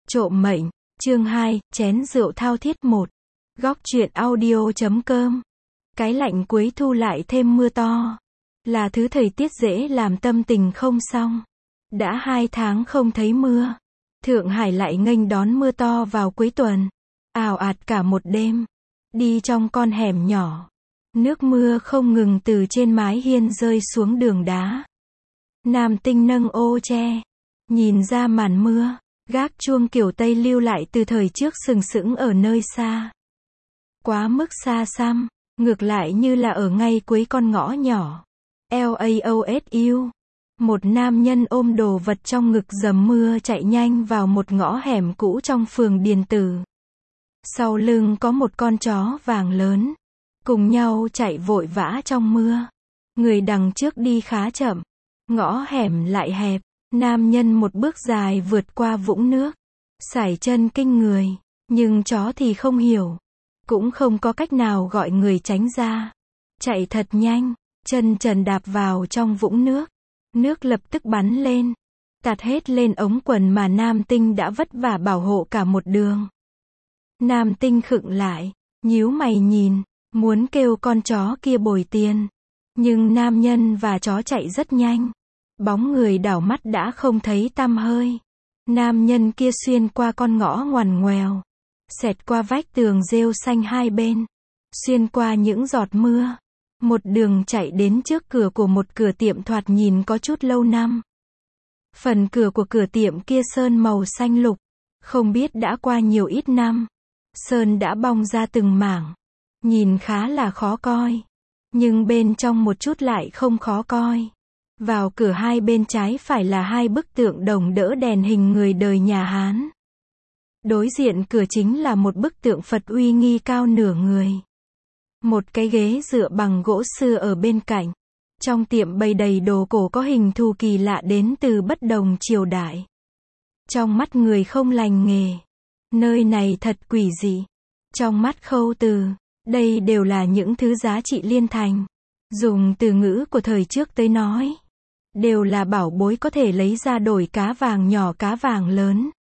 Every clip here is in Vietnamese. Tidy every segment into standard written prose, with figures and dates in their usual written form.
Trộm mệnh, chương 2, chén rượu thao thiết 1. Góc truyện audio.com. Cái lạnh cuối thu lại thêm mưa to. Là thứ thời tiết dễ làm tâm tình không xong. Đã 2 tháng không thấy mưa. Thượng Hải lại nghênh đón mưa to vào cuối tuần. Ào ạt cả một đêm. Đi trong con hẻm nhỏ. Nước mưa không ngừng từ trên mái hiên rơi xuống đường đá. Nam Tinh nâng ô che. Nhìn ra màn mưa. Gác chuông kiểu Tây lưu lại từ thời trước sừng sững ở nơi xa. Quá mức xa xăm, ngược lại như là ở ngay cuối con ngõ nhỏ. LAOSU. Một nam nhân ôm đồ vật trong ngực dầm mưa chạy nhanh vào một ngõ hẻm cũ trong phường Điền Tử. Sau lưng có một con chó vàng lớn. Cùng nhau chạy vội vã trong mưa. Người đằng trước đi khá chậm. Ngõ hẻm lại hẹp. Nam nhân một bước dài vượt qua vũng nước. Sải chân kinh người. Nhưng chó thì không hiểu. Cũng không có cách nào gọi người tránh ra. Chạy thật nhanh. Chân trần đạp vào trong vũng nước. Nước lập tức bắn lên. Tạt hết lên ống quần mà Nam Tinh đã vất vả bảo hộ cả một đường. Nam Tinh khựng lại. Nhíu mày nhìn. Muốn kêu con chó kia bồi tiền. Nhưng nam nhân và chó chạy rất nhanh. Bóng người đảo mắt đã không thấy tăm hơi. Nam nhân kia xuyên qua con ngõ ngoằn ngoèo. Xẹt qua vách tường rêu xanh hai bên. Xuyên qua những giọt mưa. Một đường chạy đến trước cửa của một cửa tiệm thoạt nhìn có chút lâu năm. Phần cửa của cửa tiệm kia sơn màu xanh lục. Không biết đã qua nhiều ít năm. Sơn đã bong ra từng mảng. Nhìn khá là khó coi. Nhưng bên trong một chút lại không khó coi. Vào cửa hai bên trái phải là hai bức tượng đồng đỡ đèn hình người đời nhà Hán. Đối diện cửa chính là một bức tượng Phật uy nghi cao nửa người. Một cái ghế dựa bằng gỗ xưa ở bên cạnh. Trong tiệm bày đầy đồ cổ có hình thù kỳ lạ đến từ bất đồng triều đại. Trong mắt người không lành nghề. Nơi này thật quỷ dị. Trong mắt Khâu Từ, đây đều là những thứ giá trị liên thành. Dùng từ ngữ của thời trước tới nói. Đều là bảo bối có thể lấy ra đổi cá vàng nhỏ cá vàng lớn.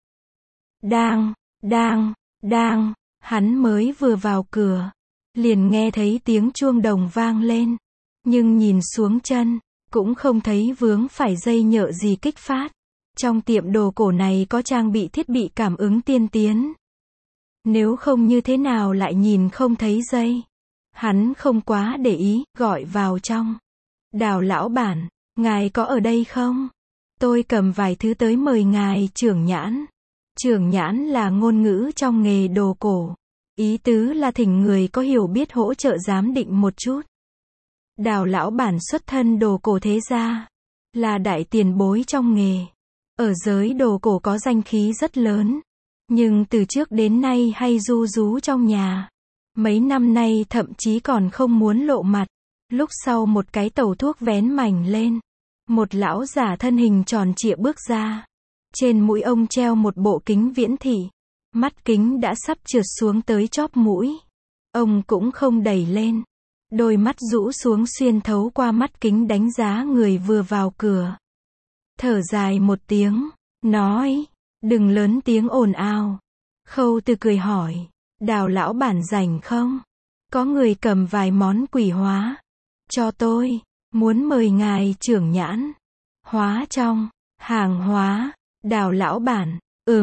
Đang, hắn mới vừa vào cửa. Liền nghe thấy tiếng chuông đồng vang lên. Nhưng nhìn xuống chân, cũng không thấy vướng phải dây nhợ gì kích phát. Trong tiệm đồ cổ này có trang bị thiết bị cảm ứng tiên tiến. Nếu không như thế nào lại nhìn không thấy dây. Hắn không quá để ý, gọi vào trong. Đào lão bản. Ngài có ở đây không? Tôi cầm vài thứ tới mời ngài trưởng nhãn. Trưởng nhãn là ngôn ngữ trong nghề đồ cổ. Ý tứ là thỉnh người có hiểu biết hỗ trợ giám định một chút. Đào lão bản xuất thân đồ cổ thế gia. Là đại tiền bối trong nghề. Ở giới đồ cổ có danh khí rất lớn. Nhưng từ trước đến nay hay ru rú trong nhà. Mấy năm nay thậm chí còn không muốn lộ mặt. Lúc sau một cái tàu thuốc vén mảnh lên. Một lão giả thân hình tròn trịa bước ra. Trên mũi ông treo một bộ kính viễn thị. Mắt kính đã sắp trượt xuống tới chóp mũi. Ông cũng không đẩy lên. Đôi mắt rũ xuống xuyên thấu qua mắt kính đánh giá người vừa vào cửa. Thở dài một tiếng. Nói. Đừng lớn tiếng ồn ào. Khâu Từ cười hỏi. Đào lão bản rảnh không? Có người cầm vài món quỷ hóa. Cho tôi. Muốn mời ngài trưởng nhãn. Hóa trong. Hàng hóa. Đào lão bản.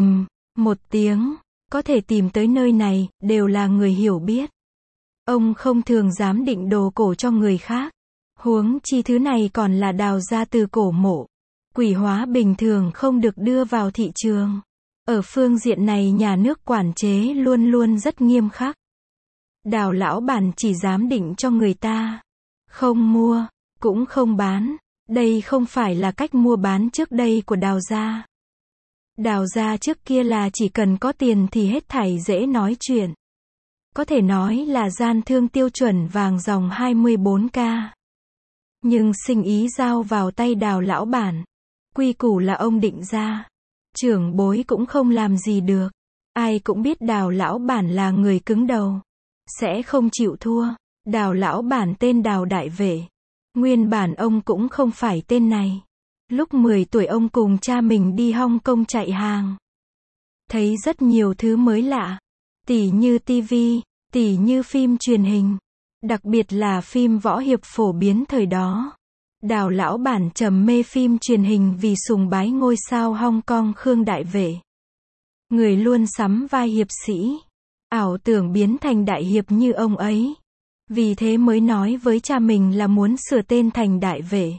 Một tiếng. Có thể tìm tới nơi này, đều là người hiểu biết. Ông không thường dám định đồ cổ cho người khác. Huống chi thứ này còn là đào ra từ cổ mộ. Quỷ hóa bình thường không được đưa vào thị trường. Ở phương diện này nhà nước quản chế luôn luôn rất nghiêm khắc. Đào lão bản chỉ dám định cho người ta. Không mua. Cũng không bán. Đây không phải là cách mua bán trước đây của Đào gia. Đào gia trước kia là chỉ cần có tiền thì hết thảy dễ nói chuyện. Có thể nói là gian thương tiêu chuẩn vàng dòng 24K. Nhưng sinh ý giao vào tay Đào lão bản. Quy củ là ông định ra. Trưởng bối cũng không làm gì được. Ai cũng biết Đào lão bản là người cứng đầu. Sẽ không chịu thua. Đào lão bản tên Đào Đại Vệ. Nguyên bản ông cũng không phải tên này. Lúc 10 tuổi ông cùng cha mình đi Hong Kong chạy hàng. thấy rất nhiều thứ mới lạ. Tỉ như tivi, tỉ như phim truyền hình. Đặc biệt là phim võ hiệp phổ biến thời đó. Đào lão bản trầm mê phim truyền hình vì sùng bái ngôi sao Hong Kong Khương Đại Vệ. Người luôn sắm vai hiệp sĩ. Ảo tưởng biến thành đại hiệp như ông ấy. Vì thế mới nói với cha mình là muốn sửa tên thành Đại Vệ.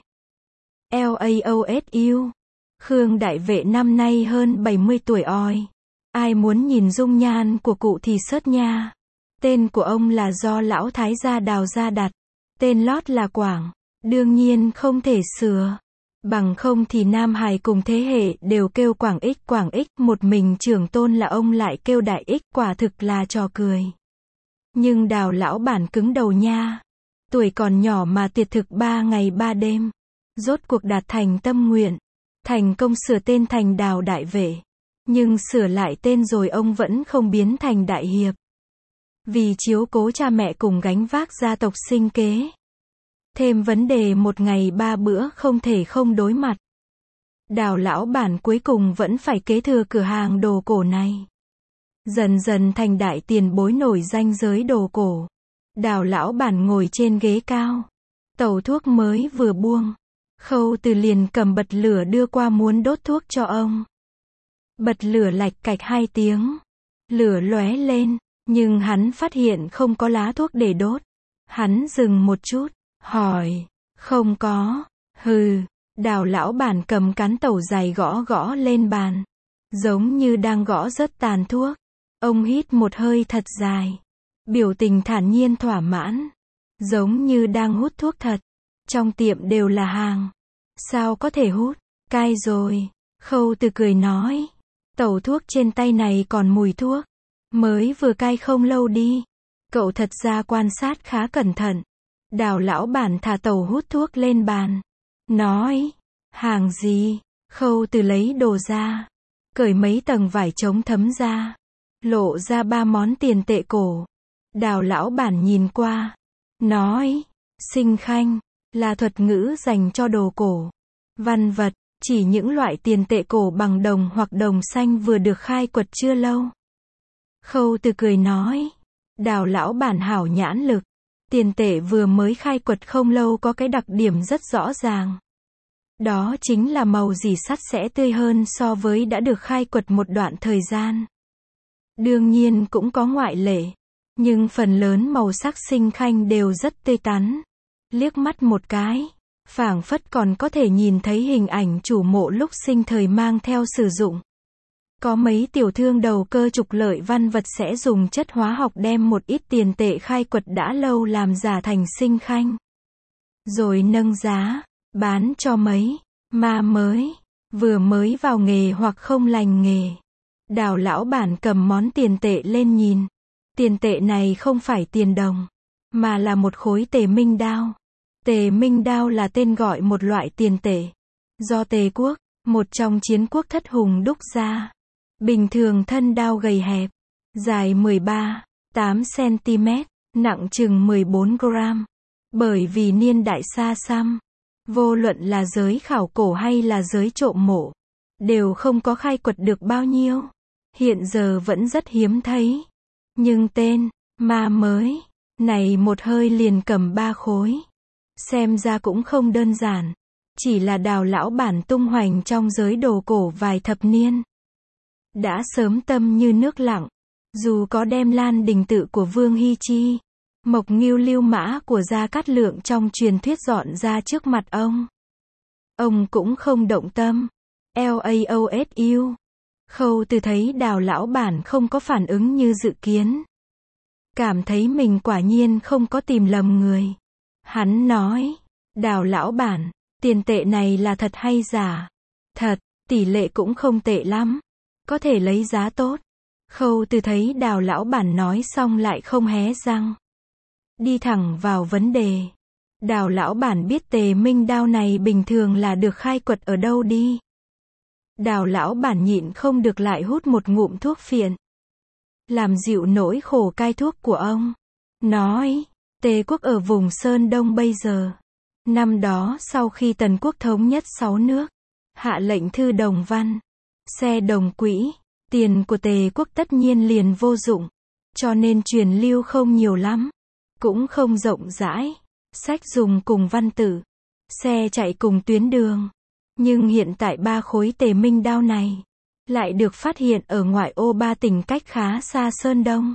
LAOSU. Khương Đại Vệ năm nay hơn 70 tuổi oi. Ai muốn nhìn dung nhan của cụ thì search nha. Tên của ông là do lão thái gia Đào gia đặt. Tên lót là Quảng. Đương nhiên không thể sửa. Bằng không thì Nam Hải cùng thế hệ đều kêu Quảng X, một mình trưởng tôn là ông lại kêu Đại X, quả thực là trò cười. Nhưng Đào lão bản cứng đầu nha. Tuổi còn nhỏ mà tiệt thực 3 ngày 3 đêm. Rốt cuộc đạt thành tâm nguyện. Thành công sửa tên thành Đào Đại Vệ. Nhưng sửa lại tên rồi ông vẫn không biến thành đại hiệp. Vì chiếu cố cha mẹ cùng gánh vác gia tộc sinh kế. Thêm vấn đề 1 ngày 3 bữa không thể không đối mặt. Đào lão bản cuối cùng vẫn phải kế thừa cửa hàng đồ cổ này. Dần dần thành đại tiền bối nổi danh giới đồ cổ. Đào lão bản ngồi trên ghế cao. Tẩu thuốc mới vừa buông. Khâu Từ liền cầm bật lửa đưa qua muốn đốt thuốc cho ông. Bật lửa lạch cạch 2 tiếng. Lửa lóe lên, nhưng hắn phát hiện không có lá thuốc để đốt. Hắn dừng một chút, hỏi, không có, hừ. Đào lão bản cầm cán tẩu dài gõ gõ lên bàn. Giống như đang gõ rớt tàn thuốc. Ông hít một hơi thật dài. Biểu tình thản nhiên thỏa mãn. Giống như đang hút thuốc thật. Trong tiệm đều là hàng. Sao có thể hút? Cai rồi. Khâu Từ cười nói. Tẩu thuốc trên tay này còn mùi thuốc. Mới vừa cai không lâu đi. Cậu thật ra quan sát khá cẩn thận. Đào lão bản thả tẩu hút thuốc lên bàn. Nói. Hàng gì? Khâu Từ lấy đồ ra. Cởi mấy tầng vải chống thấm ra. Lộ ra 3 món tiền tệ cổ. Đào lão bản nhìn qua. Nói. Sinh khanh. Là thuật ngữ dành cho đồ cổ. Văn vật. Chỉ những loại tiền tệ cổ bằng đồng hoặc đồng xanh vừa được khai quật chưa lâu. Khâu Từ cười nói. Đào lão bản hảo nhãn lực. Tiền tệ vừa mới khai quật không lâu có cái đặc điểm rất rõ ràng. Đó chính là màu dỉ sắt sẽ tươi hơn so với đã được khai quật một đoạn thời gian. Đương nhiên cũng có ngoại lệ. Nhưng phần lớn màu sắc sinh khanh đều rất tươi tắn. Liếc mắt một cái. Phảng phất còn có thể nhìn thấy hình ảnh chủ mộ lúc sinh thời mang theo sử dụng. Có mấy tiểu thương đầu cơ trục lợi văn vật sẽ dùng chất hóa học đem một ít tiền tệ khai quật đã lâu làm giả thành sinh khanh. Rồi nâng giá, bán cho mấy ma mới, vừa mới vào nghề hoặc không lành nghề. Đào lão bản cầm món tiền tệ lên nhìn. Tiền tệ này không phải tiền đồng, mà là một khối tề minh đao. Tề minh đao là tên gọi một loại tiền tệ. Do Tề quốc, một trong chiến quốc thất hùng đúc ra. Bình thường thân đao gầy hẹp, dài 13,8 cm, nặng chừng 14 gram. Bởi vì niên đại xa xăm, vô luận là giới khảo cổ hay là giới trộm mộ, đều không có khai quật được bao nhiêu. Hiện giờ vẫn rất hiếm thấy. Nhưng tên, ma mới, này một hơi liền cầm 3 khối. Xem ra cũng không đơn giản. Chỉ là đào lão bản tung hoành trong giới đồ cổ vài thập niên. Đã sớm tâm như nước lặng. Dù có đem Lan Đình Tự của Vương Hy Chi, Mộc Ngưu Lưu Mã của Gia Cát Lượng trong truyền thuyết dọn ra trước mặt ông cũng không động tâm. LAOSU. Khâu Từ thấy đào lão bản không có phản ứng như dự kiến. Cảm thấy mình quả nhiên không có tìm lầm người. Hắn nói, đào lão bản, tiền tệ này là thật hay giả? Thật, tỷ lệ cũng không tệ lắm. Có thể lấy giá tốt. Khâu Từ thấy đào lão bản nói xong lại không hé răng. Đi thẳng vào vấn đề. Đào lão bản biết tề minh đao này bình thường là được khai quật ở đâu đi. Đào lão bản nhịn không được lại hút một ngụm thuốc phiện. Làm dịu nỗi khổ cai thuốc của ông. Nói, Tề quốc ở vùng Sơn Đông bây giờ. Năm đó sau khi Tần quốc thống nhất 6 nước, hạ lệnh thư đồng văn, xe đồng quỹ, Tiền của Tề quốc tất nhiên liền vô dụng, cho nên truyền lưu không nhiều lắm, cũng không rộng rãi. Sách dùng cùng văn tự, xe chạy cùng tuyến đường. Nhưng hiện tại 3 khối Tề Minh đao này lại được phát hiện ở ngoại ô 3 tỉnh cách khá xa Sơn Đông.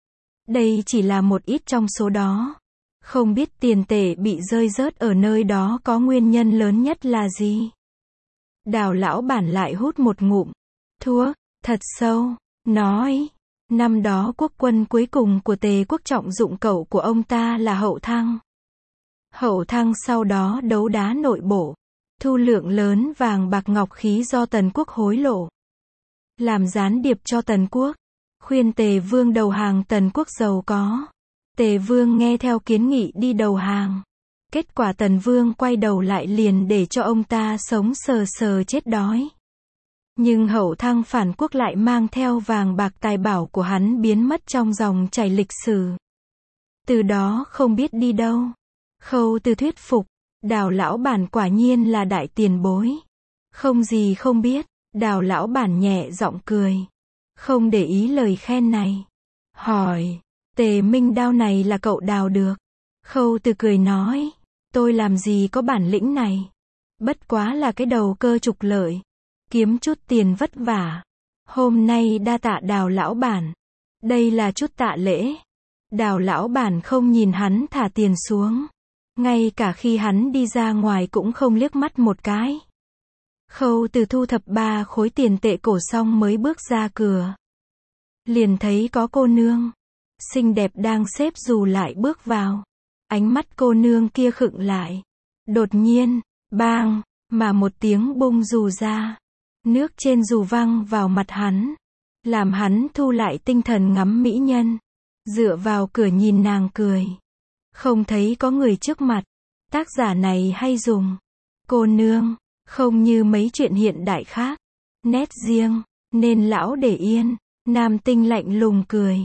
Đây chỉ là một ít trong số đó. Không biết tiền tệ bị rơi rớt ở nơi đó có nguyên nhân lớn nhất là gì? Đào lão bản lại hút một ngụm thuốc thật sâu, nói, năm đó quốc quân cuối cùng của Tề quốc trọng dụng cậu của ông ta là Hậu Thăng. Hậu Thăng sau đó đấu đá nội bộ, thu lượng lớn vàng bạc ngọc khí do Tần quốc hối lộ, làm gián điệp cho Tần quốc, khuyên Tề vương đầu hàng Tần quốc giàu có. Tề vương nghe theo kiến nghị đi đầu hàng. Kết quả Tần vương quay đầu lại liền để cho ông ta sống sờ sờ chết đói. Nhưng Hậu Thăng phản quốc lại mang theo vàng bạc tài bảo của hắn biến mất trong dòng chảy lịch sử. Từ đó không biết đi đâu. Khâu Từ thuyết phục, Đào lão bản quả nhiên là đại tiền bối. Không gì không biết, Đào lão bản nhẹ giọng cười. Không để ý lời khen này. Hỏi, Tề Minh đao này là cậu đào được? Khâu Từ cười nói, tôi làm gì có bản lĩnh này. Bất quá là cái đầu cơ trục lợi, kiếm chút tiền vất vả. Hôm nay đa tạ Đào lão bản. Đây là chút tạ lễ. Đào lão bản không nhìn hắn thả tiền xuống. Ngay cả khi hắn đi ra ngoài cũng không liếc mắt một cái. Khâu Từ thu thập 3 khối tiền tệ cổ xong mới bước ra cửa. Liền thấy có cô nương xinh đẹp đang xếp dù lại bước vào. Ánh mắt cô nương kia khựng lại. Đột nhiên, bang, mà một tiếng bung dù ra. Nước trên dù văng vào mặt hắn, làm hắn thu lại tinh thần ngắm mỹ nhân. Dựa vào cửa nhìn nàng cười. Không thấy có người trước mặt. Tác giả này hay dùng cô nương, không như mấy chuyện hiện đại khác. Nét riêng, nên lão để yên. Nam tinh lạnh lùng cười.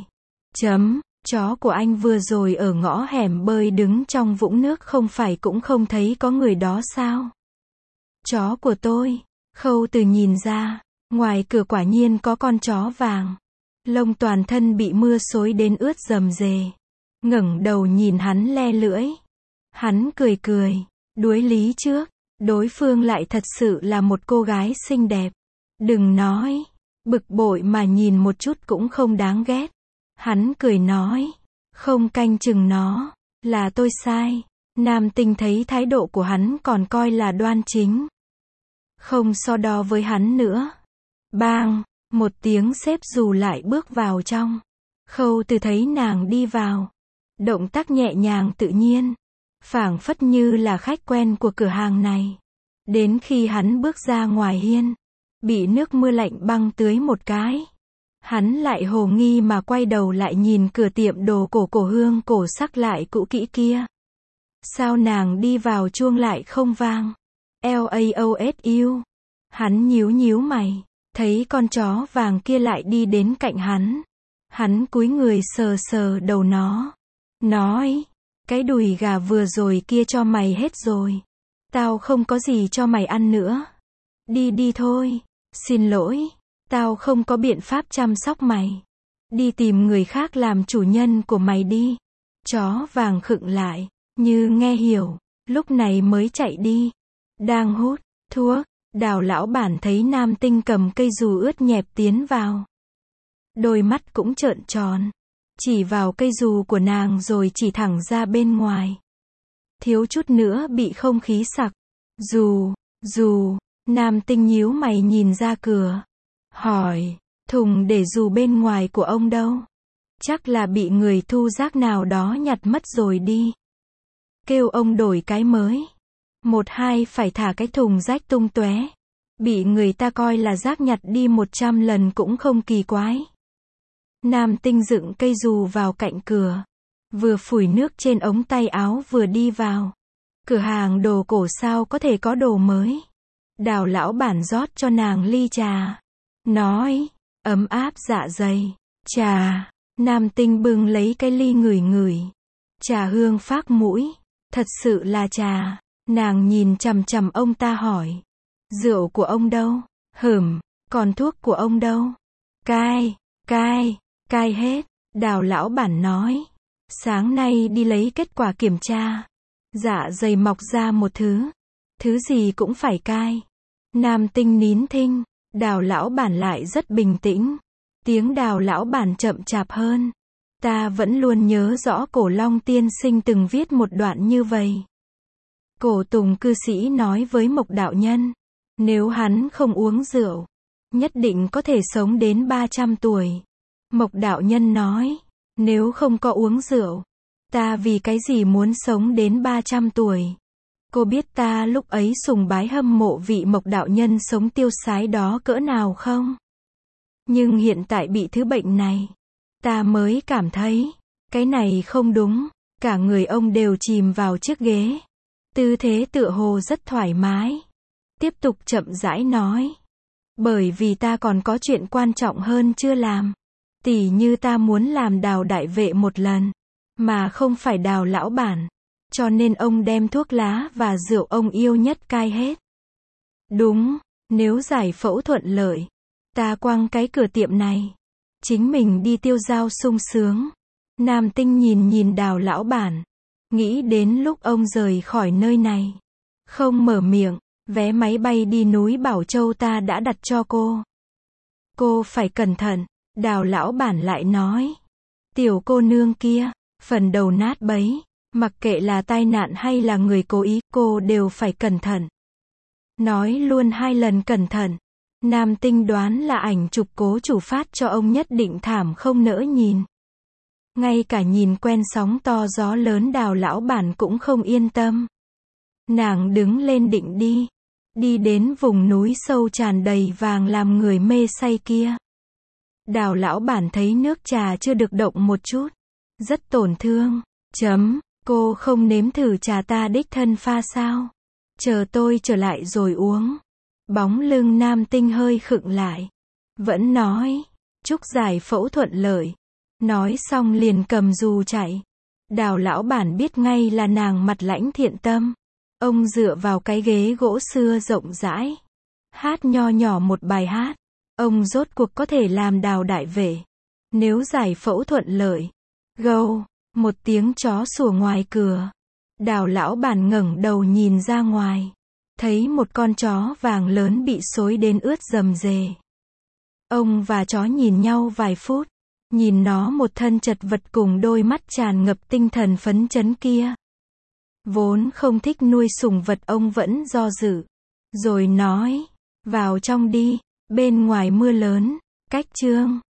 Chó của anh vừa rồi ở ngõ hẻm bơi đứng trong vũng nước không phải cũng không thấy có người đó sao? Chó của tôi. Khâu Từ nhìn ra, ngoài cửa quả nhiên có con chó vàng. Lông toàn thân bị mưa xối đến ướt rầm rề. Ngẩng đầu nhìn hắn le lưỡi. Hắn cười cười, đuối lý trước, đối phương lại thật sự là một cô gái xinh đẹp. Đừng nói, bực bội mà nhìn một chút cũng không đáng ghét. Hắn cười nói, không canh chừng nó, là tôi sai. Nam tinh thấy thái độ của hắn còn coi là đoan chính. Không so đo với hắn nữa. Bang, một tiếng xếp dù lại bước vào trong. Khâu Từ thấy nàng đi vào. Động tác nhẹ nhàng tự nhiên. Phảng phất như là khách quen của cửa hàng này. Đến khi hắn bước ra ngoài hiên, bị nước mưa lạnh băng tưới một cái. Hắn lại hồ nghi mà quay đầu lại nhìn cửa tiệm đồ cổ hương cổ sắc lại cũ kỹ kia. Sao nàng đi vào chuông lại không vang? LAOSU. Hắn nhíu mày, thấy con chó vàng kia lại đi đến cạnh hắn. Hắn cúi người sờ sờ đầu nó. Nói, cái đùi gà vừa rồi kia cho mày hết rồi. Tao không có gì cho mày ăn nữa. Đi thôi. Xin lỗi, tao không có biện pháp chăm sóc mày. Đi tìm người khác làm chủ nhân của mày đi. Chó vàng khựng lại, như nghe hiểu, lúc này mới chạy đi. Đang hút thuốc, Đào lão bản thấy nam tinh cầm cây dù ướt nhẹp tiến vào. Đôi mắt cũng trợn tròn, chỉ vào cây dù của nàng rồi chỉ thẳng ra bên ngoài. Thiếu chút nữa bị không khí sặc. Dù, nam tinh nhíu mày nhìn ra cửa. Hỏi, thùng để dù bên ngoài của ông đâu? Chắc là bị người thu rác nào đó nhặt mất rồi đi. Kêu ông đổi cái mới. 1-2 phải thả cái thùng rách tung tóe. Bị người ta coi là rác nhặt đi 100 lần cũng không kỳ quái. Nam tinh dựng cây dù vào cạnh cửa. Vừa phủi nước trên ống tay áo vừa đi vào. Cửa hàng đồ cổ sao có thể có đồ mới. Đào lão bản rót cho nàng ly trà. Nói, ấm áp dạ dày. Trà. Nam tinh bưng lấy cái ly ngửi. Trà hương phác mũi. Thật sự là trà. Nàng nhìn chằm chằm ông ta hỏi. Rượu của ông đâu? Còn thuốc của ông đâu? Cai hết. Đào lão bản nói. Sáng nay đi lấy kết quả kiểm tra. Dạ dày mọc ra một thứ. Thứ gì cũng phải cai. Nam Tinh nín thinh. Đào lão bản lại rất bình tĩnh. Tiếng Đào lão bản chậm chạp hơn. Ta vẫn luôn nhớ rõ Cổ Long tiên sinh từng viết một đoạn như vậy. Cổ Tùng cư sĩ nói với Mộc đạo nhân. Nếu hắn không uống rượu, nhất định có thể sống đến 300 tuổi. Mộc đạo nhân nói. Nếu không có uống rượu, ta vì cái gì muốn sống đến 300 tuổi? Cô biết ta lúc ấy sùng bái hâm mộ vị Mộc đạo nhân sống tiêu sái đó cỡ nào không? Nhưng hiện tại bị thứ bệnh này, ta mới cảm thấy, cái này không đúng. Cả người ông đều chìm vào chiếc ghế. Tư thế tựa hồ rất thoải mái. Tiếp tục chậm rãi nói. Bởi vì ta còn có chuyện quan trọng hơn chưa làm. Tỉ như ta muốn làm Đào đại vệ một lần, mà không phải Đào lão bản. Cho nên ông đem thuốc lá và rượu ông yêu nhất cai hết. Đúng, nếu giải phẫu thuận lợi, ta quăng cái cửa tiệm này, chính mình đi tiêu dao sung sướng. Nam Tinh nhìn Đào lão bản, nghĩ đến lúc ông rời khỏi nơi này, không mở miệng. Vé máy bay đi núi Bảo Châu ta đã đặt cho cô. Cô phải cẩn thận. Đào lão bản lại nói. Tiểu cô nương kia, phần đầu nát bấy, mặc kệ là tai nạn hay là người cố ý, cô đều phải cẩn thận. Nói luôn 2 lần cẩn thận. Nam Tinh đoán là ảnh chụp Cố chủ phát cho ông nhất định thảm không nỡ nhìn. Ngay cả nhìn quen sóng to gió lớn Đào lão bản cũng không yên tâm. Nàng đứng lên định đi đến vùng núi sâu tràn đầy vàng làm người mê say kia. Đào lão bản thấy nước trà chưa được động một chút, rất tổn thương. Cô không nếm thử trà ta đích thân pha sao? Chờ tôi trở lại rồi uống. Bóng lưng Nam Tinh hơi khựng lại. Vẫn nói, chúc giải phẫu thuận lợi. Nói xong liền cầm dù chạy. Đào lão bản biết ngay là nàng mặt lãnh thiện tâm. Ông dựa vào cái ghế gỗ xưa rộng rãi, hát nho nhỏ một bài hát. Ông rốt cuộc có thể làm Đào đại vệ. Nếu giải phẫu thuận lợi. Gâu, một tiếng chó sủa ngoài cửa. Đào lão bản ngẩng đầu nhìn ra ngoài, thấy một con chó vàng lớn bị xối đến ướt rầm rề. Ông và chó nhìn nhau vài phút, nhìn nó một thân chật vật cùng đôi mắt tràn ngập tinh thần phấn chấn kia. Vốn không thích nuôi sủng vật ông vẫn do dự, rồi nói, vào trong đi, bên ngoài mưa lớn. Cách chương